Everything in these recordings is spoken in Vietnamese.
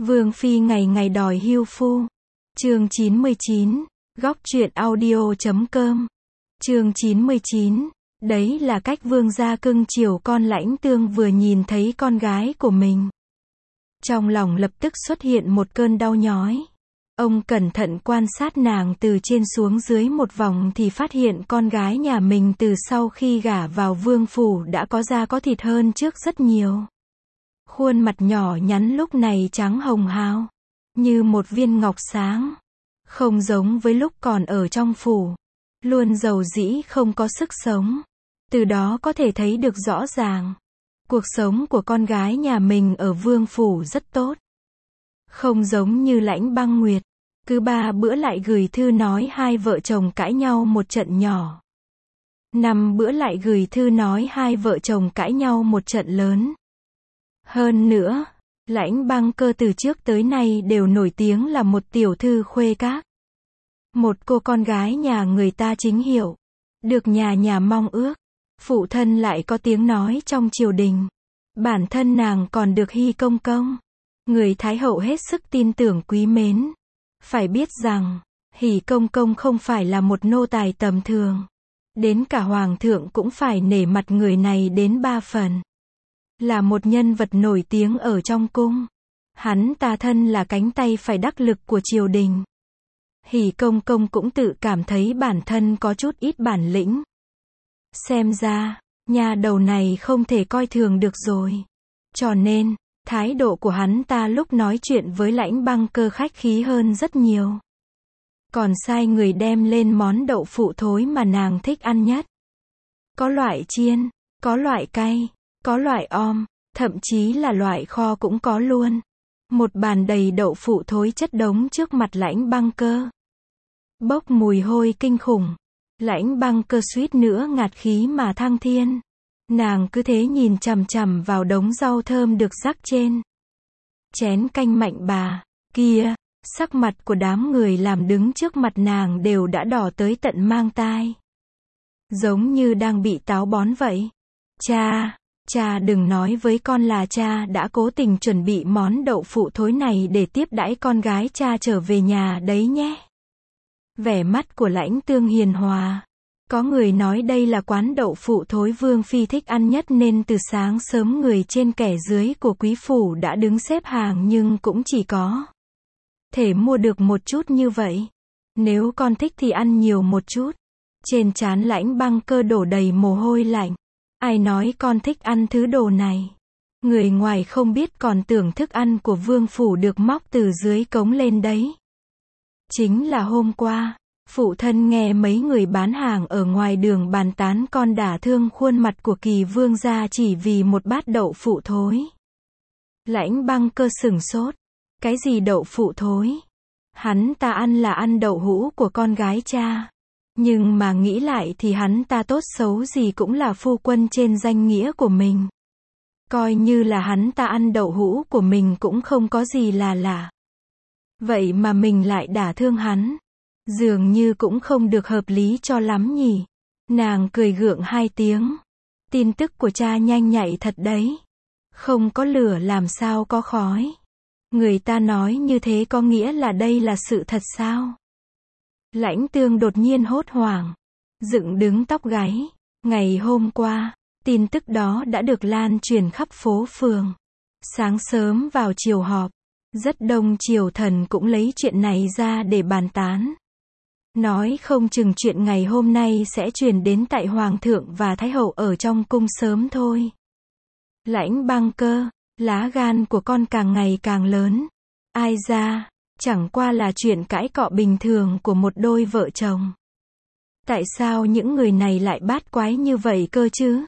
Vương phi ngày ngày đòi hưu phu. Chương 99, góc truyện audio.com. Chương 99, đấy là cách vương gia cưng chiều con. Lãnh Tương vừa nhìn thấy con gái của mình, trong lòng lập tức xuất hiện một cơn đau nhói. Ông cẩn thận quan sát nàng từ trên xuống dưới một vòng thì phát hiện con gái nhà mình từ sau khi gả vào vương phủ đã có da có thịt hơn trước rất nhiều. Khuôn mặt nhỏ nhắn lúc này trắng hồng hào, như một viên ngọc sáng. Không giống với lúc còn ở trong phủ, luôn dầu dĩ không có sức sống. Từ đó có thể thấy được rõ ràng, cuộc sống của con gái nhà mình ở vương phủ rất tốt. Không giống như Lãnh Băng Nguyệt, cứ 3 bữa lại gửi thư nói hai vợ chồng cãi nhau một trận nhỏ. 5 bữa lại gửi thư nói hai vợ chồng cãi nhau một trận lớn. Hơn nữa, Lãnh Băng Cơ từ trước tới nay đều nổi tiếng là một tiểu thư khuê các. Một cô con gái nhà người ta chính hiệu, được nhà nhà mong ước. Phụ thân lại có tiếng nói trong triều đình. Bản thân nàng còn được Hy Công Công, người Thái Hậu hết sức tin tưởng quý mến. Phải biết rằng, Hỷ Công Công không phải là một nô tài tầm thường. Đến cả Hoàng thượng cũng phải nể mặt người này đến 3 phần. Là một nhân vật nổi tiếng ở trong cung. Hắn ta thân là cánh tay phải đắc lực của triều đình. Hỷ Công Công cũng tự cảm thấy bản thân có chút ít bản lĩnh. Xem ra, nhà đầu này không thể coi thường được rồi. Cho nên, thái độ của hắn ta lúc nói chuyện với Lãnh Băng Cơ khách khí hơn rất nhiều. Còn sai người đem lên món đậu phụ thối mà nàng thích ăn nhất. Có loại chiên, có loại cay, có loại om, thậm chí là loại kho cũng có luôn. Một bàn đầy đậu phụ thối chất đống trước mặt Lãnh Băng Cơ. Bốc mùi hôi kinh khủng. Lãnh Băng Cơ suýt nữa ngạt khí mà thăng thiên. Nàng cứ thế nhìn chằm chằm vào đống rau thơm được rắc trên chén canh Mạnh Bà kia. Sắc mặt của đám người làm đứng trước mặt nàng đều đã đỏ tới tận mang tai. Giống như đang bị táo bón vậy. Cha đừng nói với con là cha đã cố tình chuẩn bị món đậu phụ thối này để tiếp đãi con gái cha trở về nhà đấy nhé. Vẻ mắt của Lãnh Tương hiền hòa. Có người nói đây là quán đậu phụ thối vương phi thích ăn nhất nên từ sáng sớm người trên kẻ dưới của quý phủ đã đứng xếp hàng nhưng cũng chỉ có thể mua được một chút như vậy. Nếu con thích thì ăn nhiều một chút. Trên trán Lãnh Băng Cơ đổ đầy mồ hôi lạnh. Ai nói con thích ăn thứ đồ này? Người ngoài không biết còn tưởng thức ăn của vương phủ được móc từ dưới cống lên đấy. Chính là hôm qua, phụ thân nghe mấy người bán hàng ở ngoài đường bàn tán con đả thương khuôn mặt của Kỳ vương gia chỉ vì một bát đậu phụ thối. Lãnh Băng Cơ sửng sốt. Cái gì đậu phụ thối? Hắn ta ăn là ăn đậu hũ của con gái cha. Nhưng mà nghĩ lại thì hắn ta tốt xấu gì cũng là phu quân trên danh nghĩa của mình. Coi như là hắn ta ăn đậu hũ của mình cũng không có gì là lạ. Vậy mà mình lại đả thương hắn. Dường như cũng không được hợp lý cho lắm nhỉ. Nàng cười gượng 2 tiếng. Tin tức của cha nhanh nhạy thật đấy. Không có lửa làm sao có khói. Người ta nói như thế có nghĩa là đây là sự thật sao? Lãnh Tương đột nhiên hốt hoảng, dựng đứng tóc gáy. Ngày hôm qua, tin tức đó đã được lan truyền khắp phố phường. Sáng sớm vào chiều họp, rất đông triều thần cũng lấy chuyện này ra để bàn tán. Nói không chừng chuyện ngày hôm nay sẽ truyền đến tại Hoàng thượng và Thái Hậu ở trong cung sớm thôi. Lãnh Băng Cơ, lá gan của con càng ngày càng lớn. Ai ra, chẳng qua là chuyện cãi cọ bình thường của một đôi vợ chồng. Tại sao những người này lại bát quái như vậy cơ chứ?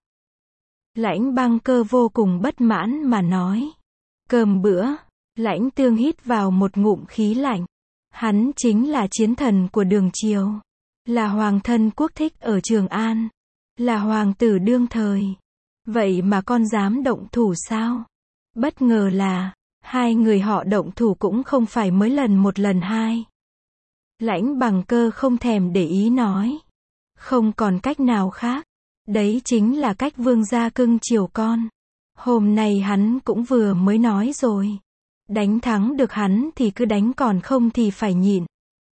Lãnh Băng Cơ vô cùng bất mãn mà nói. Cơm bữa, Lãnh Tương hít vào một ngụm khí lạnh. Hắn chính là chiến thần của đường triều. Là hoàng thân quốc thích ở Trường An. Là hoàng tử đương thời. Vậy mà con dám động thủ sao? Bất ngờ là, hai người họ động thủ cũng không phải mới lần một lần hai. Lãnh Băng Cơ không thèm để ý nói. Không còn cách nào khác. Đấy chính là cách vương gia cưng chiều con. Hôm nay hắn cũng vừa mới nói rồi. Đánh thắng được hắn thì cứ đánh, còn không thì phải nhịn.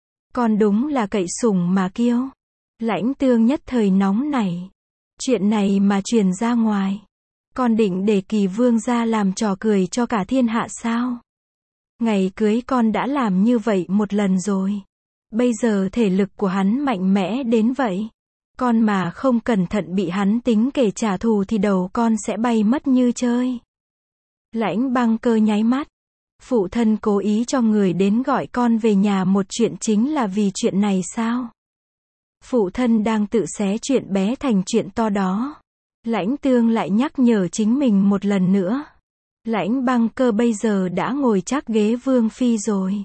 Con đúng là cậy sủng mà kiêu. Lãnh Tương nhất thời nóng nảy. Chuyện này mà truyền ra ngoài, con định để Kỳ vương gia làm trò cười cho cả thiên hạ sao? Ngày cưới con đã làm như vậy một lần rồi. Bây giờ thể lực của hắn mạnh mẽ đến vậy. Con mà không cẩn thận bị hắn tính kể trả thù thì đầu con sẽ bay mất như chơi. Lãnh Băng Cơ nháy mắt. Phụ thân cố ý cho người đến gọi con về nhà một chuyện chính là vì chuyện này sao? Phụ thân đang tự xé chuyện bé thành chuyện to đó. Lãnh Tương lại nhắc nhở chính mình một lần nữa. Lãnh Băng Cơ bây giờ đã ngồi chắc ghế vương phi rồi.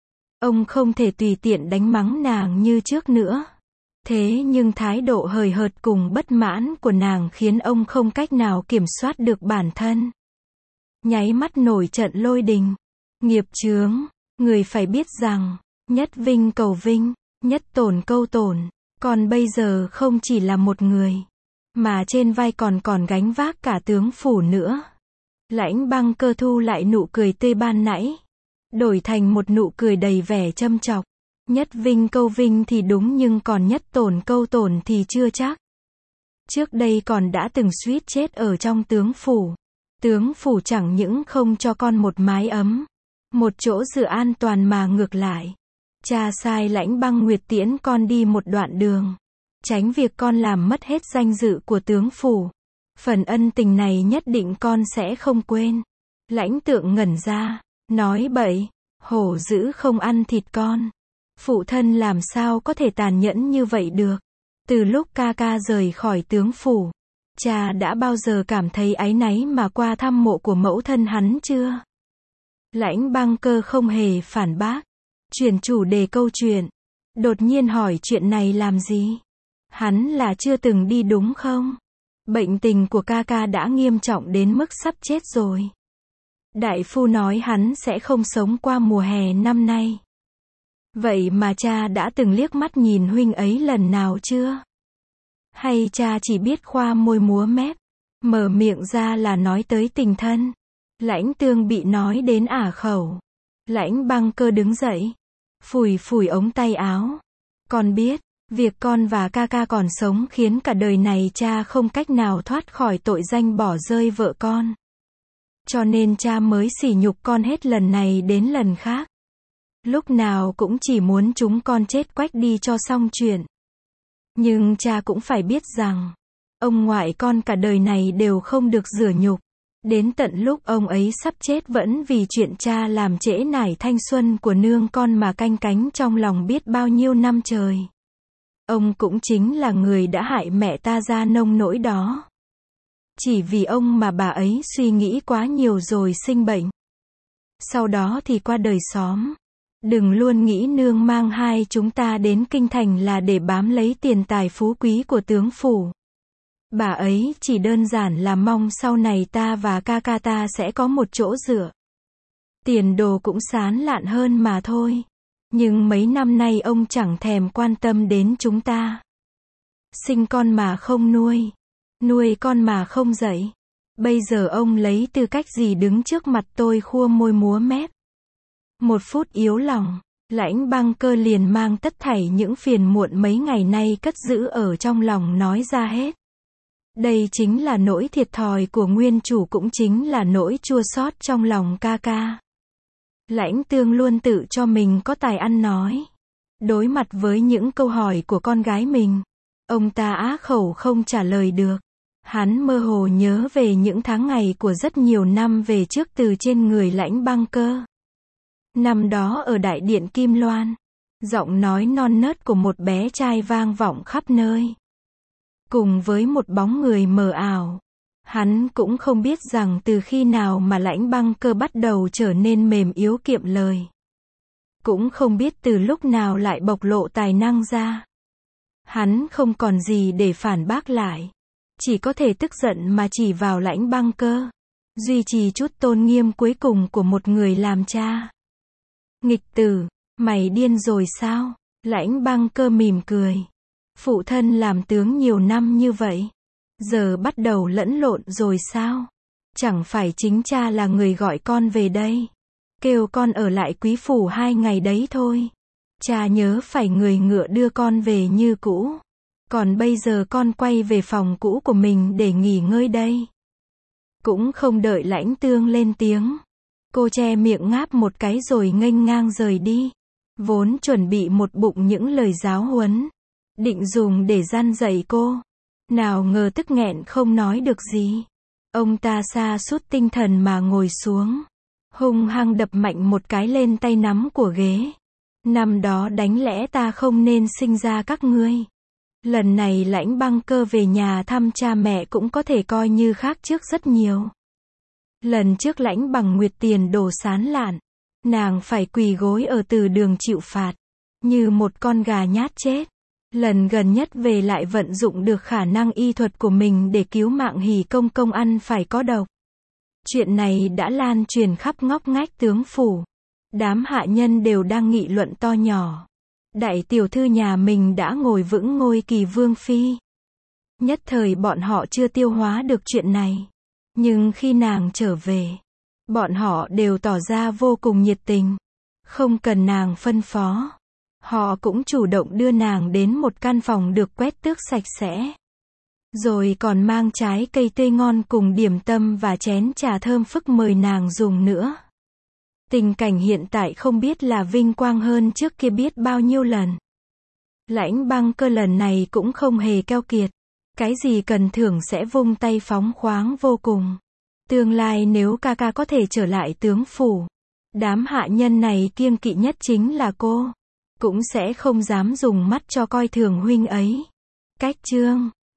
Ông không thể tùy tiện đánh mắng nàng như trước nữa. Thế nhưng thái độ hời hợt cùng bất mãn của nàng khiến ông không cách nào kiểm soát được bản thân. Nháy mắt nổi trận lôi đình. Nghiệp chướng, người phải biết rằng, nhất vinh cầu vinh, nhất tổn câu tổn. Còn bây giờ không chỉ là một người, mà trên vai còn gánh vác cả tướng phủ nữa. Lãnh Băng Cơ thu lại nụ cười tươi ban nãy, đổi thành một nụ cười đầy vẻ châm chọc. Nhất vinh câu vinh thì đúng, nhưng còn nhất tổn câu tổn thì chưa chắc. Trước đây còn đã từng suýt chết ở trong tướng phủ. Tướng phủ chẳng những không cho con một mái ấm, một chỗ dựa an toàn, mà ngược lại, cha sai Lãnh Băng Nguyệt tiễn con đi một đoạn đường, tránh việc con làm mất hết danh dự của tướng phủ. Phần ân tình này nhất định con sẽ không quên. Lãnh Tượng ngẩn ra, nói bậy, hổ dữ không ăn thịt con. Phụ thân làm sao có thể tàn nhẫn như vậy được? Từ lúc ca ca rời khỏi tướng phủ, cha đã bao giờ cảm thấy áy náy mà qua thăm mộ của mẫu thân hắn chưa? Lãnh Băng Cơ không hề phản bác, chuyển chủ đề câu chuyện, đột nhiên hỏi chuyện này làm gì? Hắn là chưa từng đi đúng không? Bệnh tình của ca ca đã nghiêm trọng đến mức sắp chết rồi. Đại phu nói hắn sẽ không sống qua mùa hè năm nay. Vậy mà cha đã từng liếc mắt nhìn huynh ấy lần nào chưa? Hay cha chỉ biết khoa môi múa mép, mở miệng ra là nói tới tình thân? Lãnh Tương bị nói đến ả khẩu. Lãnh Băng Cơ đứng dậy, phủi phủi ống tay áo. Con biết, việc con và ca ca còn sống khiến cả đời này cha không cách nào thoát khỏi tội danh bỏ rơi vợ con. Cho nên cha mới sỉ nhục con hết lần này đến lần khác. Lúc nào cũng chỉ muốn chúng con chết quách đi cho xong chuyện. Nhưng cha cũng phải biết rằng, ông ngoại con cả đời này đều không được rửa nhục. Đến tận lúc ông ấy sắp chết vẫn vì chuyện cha làm trễ nải thanh xuân của nương con mà canh cánh trong lòng biết bao nhiêu năm trời. Ông cũng chính là người đã hại mẹ ta ra nông nỗi đó. Chỉ vì ông mà bà ấy suy nghĩ quá nhiều rồi sinh bệnh. Sau đó thì qua đời xóm. Đừng luôn nghĩ nương mang hai chúng ta đến kinh thành là để bám lấy tiền tài phú quý của tướng phủ. Bà ấy chỉ đơn giản là mong sau này ta và ca ca ta sẽ có một chỗ dựa. Tiền đồ cũng sán lạn hơn mà thôi. Nhưng mấy năm nay ông chẳng thèm quan tâm đến chúng ta. Sinh con mà không nuôi, nuôi con mà không dạy. Bây giờ ông lấy tư cách gì đứng trước mặt tôi khua môi múa mép? Một phút yếu lòng, Lãnh Băng Cơ liền mang tất thảy những phiền muộn mấy ngày nay cất giữ ở trong lòng nói ra hết. Đây chính là nỗi thiệt thòi của nguyên chủ, cũng chính là nỗi chua xót trong lòng ca ca. Lãnh Tương luôn tự cho mình có tài ăn nói. Đối mặt với những câu hỏi của con gái mình, ông ta á khẩu không trả lời được. Hắn mơ hồ nhớ về những tháng ngày của rất nhiều năm về trước từ trên người Lãnh Băng Cơ. Năm đó ở đại điện Kim Loan, giọng nói non nớt của một bé trai vang vọng khắp nơi. Cùng với một bóng người mờ ảo. Hắn cũng không biết rằng từ khi nào mà Lãnh Băng Cơ bắt đầu trở nên mềm yếu kiệm lời. Cũng không biết từ lúc nào lại bộc lộ tài năng ra. Hắn không còn gì để phản bác lại. Chỉ có thể tức giận mà chỉ vào Lãnh Băng Cơ. Duy trì chút tôn nghiêm cuối cùng của một người làm cha. Nghịch tử, mày điên rồi sao? Lãnh Băng Cơ mỉm cười. Phụ thân làm tướng nhiều năm như vậy, giờ bắt đầu lẫn lộn rồi sao? Chẳng phải chính cha là người gọi con về đây. kêu con ở lại Quý phủ 2 ngày đấy thôi. Cha nhớ phải người ngựa đưa con về như cũ. Còn bây giờ con quay về phòng cũ của mình để nghỉ ngơi đây. Cũng không đợi Lãnh Tương lên tiếng. Cô che miệng ngáp một cái rồi nghênh ngang rời đi. Vốn chuẩn bị một bụng những lời giáo huấn, định dùng để răn dạy cô. Nào ngờ tức nghẹn không nói được gì. Ông ta sa sút tinh thần mà ngồi xuống. Hung hăng đập mạnh một cái lên tay nắm của ghế. Năm đó đáng lẽ ta không nên sinh ra các ngươi. Lần này Lãnh Băng Cơ về nhà thăm cha mẹ cũng có thể coi như khác trước rất nhiều. Lần trước Lãnh Bằng Nguyệt tiền đồ sán lạn. Nàng phải quỳ gối ở từ đường chịu phạt. Như một con gà nhát chết. Lần gần nhất về lại vận dụng được khả năng y thuật của mình để cứu mạng Hỉ Công Công ăn phải có độc. Chuyện này đã lan truyền khắp ngóc ngách tướng phủ. Đám hạ nhân đều đang nghị luận to nhỏ. Đại tiểu thư nhà mình đã ngồi vững ngôi Kỳ Vương Phi. Nhất thời bọn họ chưa tiêu hóa được chuyện này. Nhưng khi nàng trở về, bọn họ đều tỏ ra vô cùng nhiệt tình. Không cần nàng phân phó. Họ cũng chủ động đưa nàng đến một căn phòng được quét tước sạch sẽ. Rồi còn mang trái cây tươi ngon cùng điểm tâm và chén trà thơm phức mời nàng dùng nữa. Tình cảnh hiện tại không biết là vinh quang hơn trước kia biết bao nhiêu lần. Lãnh Băng Cơ lần này cũng không hề keo kiệt. Cái gì cần thưởng sẽ vung tay phóng khoáng vô cùng. Tương lai nếu ca ca có thể trở lại tướng phủ, đám hạ nhân này kiêng kỵ nhất chính là cô. Cũng sẽ không dám dùng mắt cho coi thường huynh ấy. Cách chương